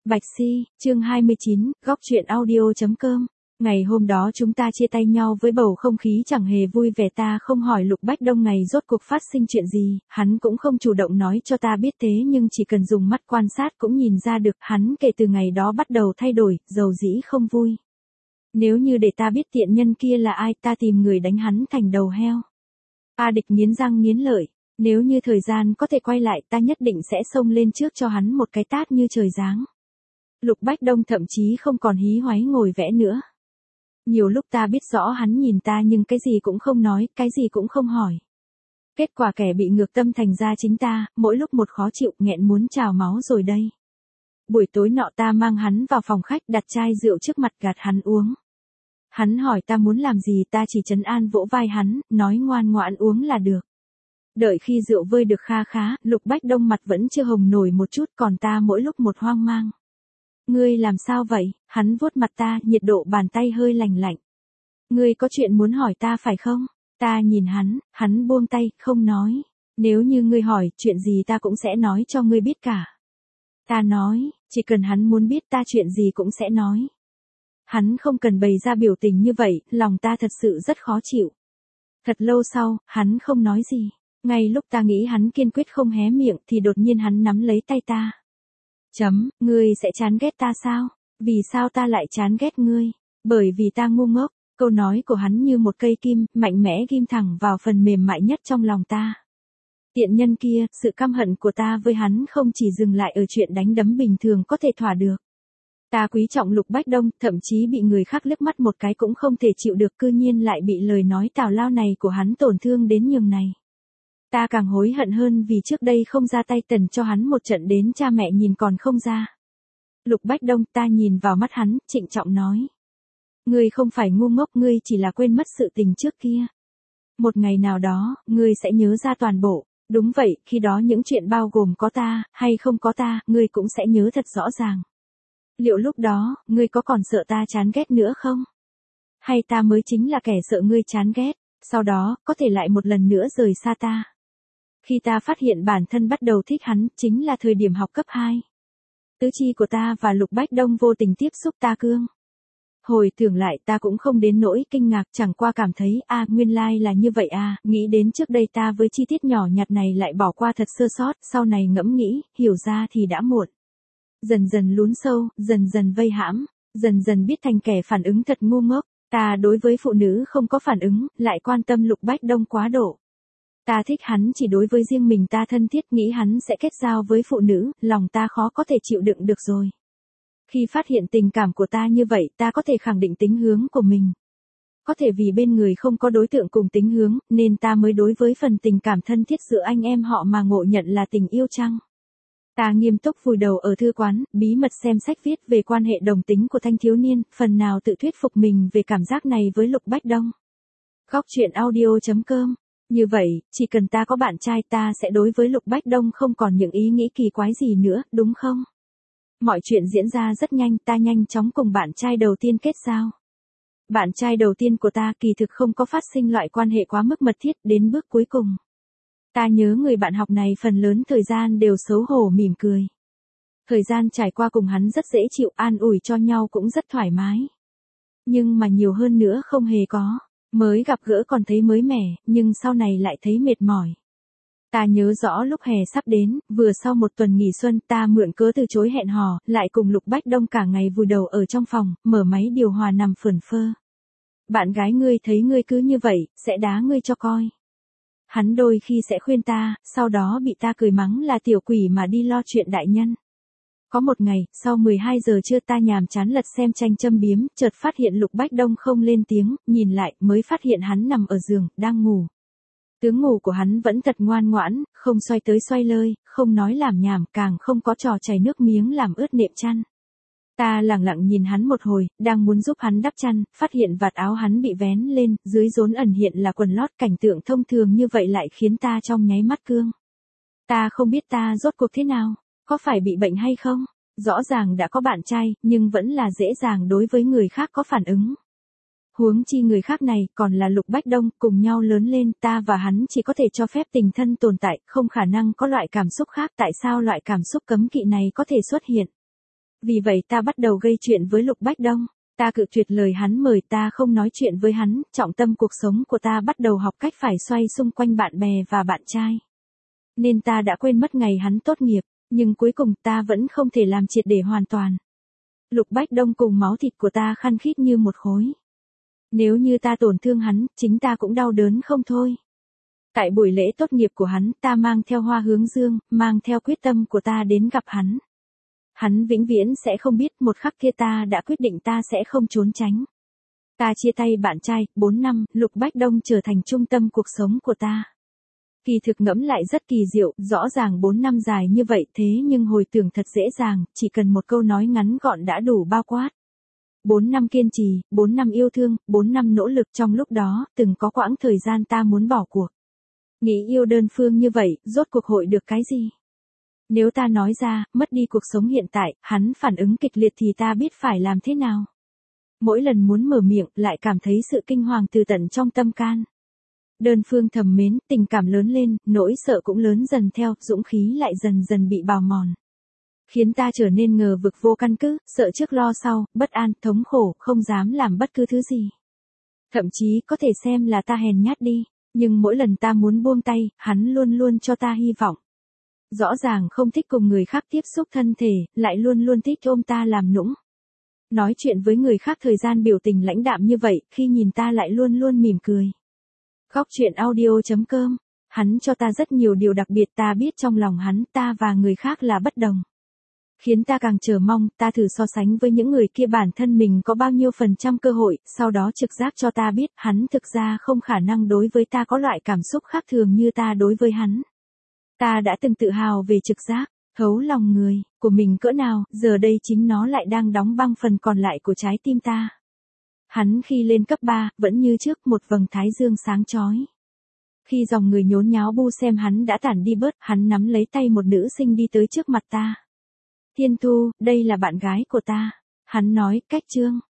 Bạch Si, chương 29, góc truyện audio.com. Ngày hôm đó chúng ta chia tay nhau với bầu không khí chẳng hề vui vẻ, ta không hỏi Lục Bách Đông ngày rốt cuộc phát sinh chuyện gì, hắn cũng không chủ động nói cho ta biết, thế nhưng chỉ cần dùng mắt quan sát cũng nhìn ra được, hắn kể từ ngày đó bắt đầu thay đổi, dầu dĩ không vui. Nếu như để ta biết tiện nhân kia là ai, ta tìm người đánh hắn thành đầu heo. A Địch nghiến răng nghiến lợi, nếu như thời gian có thể quay lại, ta nhất định sẽ xông lên trước cho hắn một cái tát như trời giáng. Lục Bách Đông thậm chí không còn hí hoáy ngồi vẽ nữa. Nhiều lúc ta biết rõ hắn nhìn ta nhưng cái gì cũng không nói, cái gì cũng không hỏi. Kết quả kẻ bị ngược tâm thành ra chính ta, mỗi lúc một khó chịu, nghẹn muốn trào máu rồi đây. Buổi tối nọ ta mang hắn vào phòng khách, đặt chai rượu trước mặt gạt hắn uống. Hắn hỏi ta muốn làm gì, ta chỉ trấn an vỗ vai hắn, nói ngoan ngoãn uống là được. Đợi khi rượu vơi được kha khá, Lục Bách Đông mặt vẫn chưa hồng nổi một chút, còn ta mỗi lúc một hoang mang. Ngươi làm sao vậy? Hắn vuốt mặt ta, nhiệt độ bàn tay hơi lạnh lạnh. Ngươi có chuyện muốn hỏi ta phải không? Ta nhìn hắn buông tay, không nói. Nếu như ngươi hỏi, chuyện gì ta cũng sẽ nói cho ngươi biết cả. Ta nói, chỉ cần hắn muốn biết ta chuyện gì cũng sẽ nói. Hắn không cần bày ra biểu tình như vậy, lòng ta thật sự rất khó chịu. Thật lâu sau, hắn không nói gì. Ngay lúc ta nghĩ hắn kiên quyết không hé miệng thì đột nhiên hắn nắm lấy tay ta. Ngươi sẽ chán ghét ta sao? Vì sao ta lại chán ghét ngươi? Bởi vì ta ngu ngốc. Câu nói của hắn như một cây kim, mạnh mẽ ghim thẳng vào phần mềm mại nhất trong lòng ta. Tiện nhân kia, sự căm hận của ta với hắn không chỉ dừng lại ở chuyện đánh đấm bình thường có thể thỏa được. Ta quý trọng Lục Bách Đông, thậm chí bị người khác liếc mắt một cái cũng không thể chịu được, cư nhiên lại bị lời nói tào lao này của hắn tổn thương đến nhường này. Ta càng hối hận hơn vì trước đây không ra tay tần cho hắn một trận đến cha mẹ nhìn còn không ra. Lục Bách Đông, ta nhìn vào mắt hắn, trịnh trọng nói. Ngươi không phải ngu ngốc, ngươi chỉ là quên mất sự tình trước kia. Một ngày nào đó, ngươi sẽ nhớ ra toàn bộ. Đúng vậy, khi đó những chuyện bao gồm có ta, hay không có ta, ngươi cũng sẽ nhớ thật rõ ràng. Liệu lúc đó, ngươi có còn sợ ta chán ghét nữa không? Hay ta mới chính là kẻ sợ ngươi chán ghét, sau đó, có thể lại một lần nữa rời xa ta? Khi ta phát hiện bản thân bắt đầu thích hắn, chính là thời điểm học cấp 2. Tứ chi của ta và Lục Bách Đông vô tình tiếp xúc ta cương. Hồi tưởng lại ta cũng không đến nỗi kinh ngạc, chẳng qua cảm thấy, nguyên lai là như vậy nghĩ đến trước đây ta với chi tiết nhỏ nhặt này lại bỏ qua thật sơ sót, sau này ngẫm nghĩ, hiểu ra thì đã muộn. Dần dần lún sâu, dần dần vây hãm, dần dần biết thành kẻ phản ứng thật ngu ngốc, ta đối với phụ nữ không có phản ứng, lại quan tâm Lục Bách Đông quá độ. Ta thích hắn chỉ đối với riêng mình ta thân thiết, nghĩ hắn sẽ kết giao với phụ nữ, lòng ta khó có thể chịu đựng được rồi. Khi phát hiện tình cảm của ta như vậy, ta có thể khẳng định tính hướng của mình. Có thể vì bên người không có đối tượng cùng tính hướng, nên ta mới đối với phần tình cảm thân thiết giữa anh em họ mà ngộ nhận là tình yêu chăng? Ta nghiêm túc vùi đầu ở thư quán, bí mật xem sách viết về quan hệ đồng tính của thanh thiếu niên, phần nào tự thuyết phục mình về cảm giác này với Lục Bách Đông. Góc truyện audio.com. Như vậy, chỉ cần ta có bạn trai ta sẽ đối với Lục Bách Đông không còn những ý nghĩ kỳ quái gì nữa, đúng không? Mọi chuyện diễn ra rất nhanh, ta nhanh chóng cùng bạn trai đầu tiên kết giao. Bạn trai đầu tiên của ta kỳ thực không có phát sinh loại quan hệ quá mức mật thiết, đến bước cuối cùng. Ta nhớ người bạn học này phần lớn thời gian đều xấu hổ mỉm cười. Thời gian trải qua cùng hắn rất dễ chịu, an ủi cho nhau cũng rất thoải mái. Nhưng mà nhiều hơn nữa không hề có. Mới gặp gỡ còn thấy mới mẻ, nhưng sau này lại thấy mệt mỏi. Ta nhớ rõ lúc hè sắp đến, vừa sau một tuần nghỉ xuân, ta mượn cớ từ chối hẹn hò, lại cùng Lục Bách Đông cả ngày vùi đầu ở trong phòng, mở máy điều hòa nằm phởn phơ. Bạn gái ngươi thấy ngươi cứ như vậy, sẽ đá ngươi cho coi. Hắn đôi khi sẽ khuyên ta, sau đó bị ta cười mắng là tiểu quỷ mà đi lo chuyện đại nhân. Có một ngày, sau 12 giờ trưa ta nhàm chán lật xem tranh châm biếm, chợt phát hiện Lục Bách Đông không lên tiếng, nhìn lại mới phát hiện hắn nằm ở giường, đang ngủ. Tướng ngủ của hắn vẫn thật ngoan ngoãn, không xoay tới xoay lơi, không nói làm nhảm, càng không có trò chảy nước miếng làm ướt nệm chăn. Ta lẳng lặng nhìn hắn một hồi, đang muốn giúp hắn đắp chăn, phát hiện vạt áo hắn bị vén lên, dưới rốn ẩn hiện là quần lót, cảnh tượng thông thường như vậy lại khiến ta trong nháy mắt cương. Ta không biết ta rốt cuộc thế nào, có phải bị bệnh hay không? Rõ ràng đã có bạn trai, nhưng vẫn là dễ dàng đối với người khác có phản ứng. Huống chi người khác này còn là Lục Bách Đông, cùng nhau lớn lên, ta và hắn chỉ có thể cho phép tình thân tồn tại, không khả năng có loại cảm xúc khác, tại sao loại cảm xúc cấm kỵ này có thể xuất hiện? Vì vậy ta bắt đầu gây chuyện với Lục Bách Đông. Ta cự tuyệt lời hắn mời, ta không nói chuyện với hắn, trọng tâm cuộc sống của ta bắt đầu học cách phải xoay xung quanh bạn bè và bạn trai. Nên ta đã quên mất ngày hắn tốt nghiệp, nhưng cuối cùng ta vẫn không thể làm triệt để hoàn toàn. Lục Bách Đông cùng máu thịt của ta khăng khít như một khối. Nếu như ta tổn thương hắn, chính ta cũng đau đớn không thôi. Tại buổi lễ tốt nghiệp của hắn, ta mang theo hoa hướng dương, mang theo quyết tâm của ta đến gặp hắn. Hắn vĩnh viễn sẽ không biết, một khắc kia ta đã quyết định ta sẽ không trốn tránh. Ta chia tay bạn trai, 4 năm, Lục Bách Đông trở thành trung tâm cuộc sống của ta. Kỳ thực ngẫm lại rất kỳ diệu, rõ ràng 4 năm dài như vậy thế nhưng hồi tưởng thật dễ dàng, chỉ cần một câu nói ngắn gọn đã đủ bao quát. 4 năm kiên trì, 4 năm yêu thương, 4 năm nỗ lực, trong lúc đó, từng có quãng thời gian ta muốn bỏ cuộc. Nghĩ yêu đơn phương như vậy, rốt cuộc hội được cái gì? Nếu ta nói ra, mất đi cuộc sống hiện tại, hắn phản ứng kịch liệt thì ta biết phải làm thế nào? Mỗi lần muốn mở miệng, lại cảm thấy sự kinh hoàng từ tận trong tâm can. Đơn phương thầm mến, tình cảm lớn lên, nỗi sợ cũng lớn dần theo, dũng khí lại dần dần bị bào mòn. Khiến ta trở nên ngờ vực vô căn cứ, sợ trước lo sau, bất an, thống khổ, không dám làm bất cứ thứ gì. Thậm chí có thể xem là ta hèn nhát đi, nhưng mỗi lần ta muốn buông tay, hắn luôn luôn cho ta hy vọng. Rõ ràng không thích cùng người khác tiếp xúc thân thể, lại luôn luôn thích ôm ta làm nũng. Nói chuyện với người khác thời gian biểu tình lãnh đạm như vậy, khi nhìn ta lại luôn luôn mỉm cười. Góc truyện audio.com. Hắn cho ta rất nhiều điều đặc biệt, ta biết trong lòng hắn, ta và người khác là bất đồng. Khiến ta càng chờ mong, ta thử so sánh với những người kia bản thân mình có bao nhiêu % cơ hội, sau đó trực giác cho ta biết, hắn thực ra không khả năng đối với ta có loại cảm xúc khác thường như ta đối với hắn. Ta đã từng tự hào về trực giác, thấu lòng người, của mình cỡ nào, giờ đây chính nó lại đang đóng băng phần còn lại của trái tim ta. Hắn khi lên cấp 3, vẫn như trước, một vầng thái dương sáng chói. Khi dòng người nhốn nháo bu xem hắn đã tản đi bớt, hắn nắm lấy tay một nữ sinh đi tới trước mặt ta. Thiên Thu, đây là bạn gái của ta. Hắn nói, cách Trương.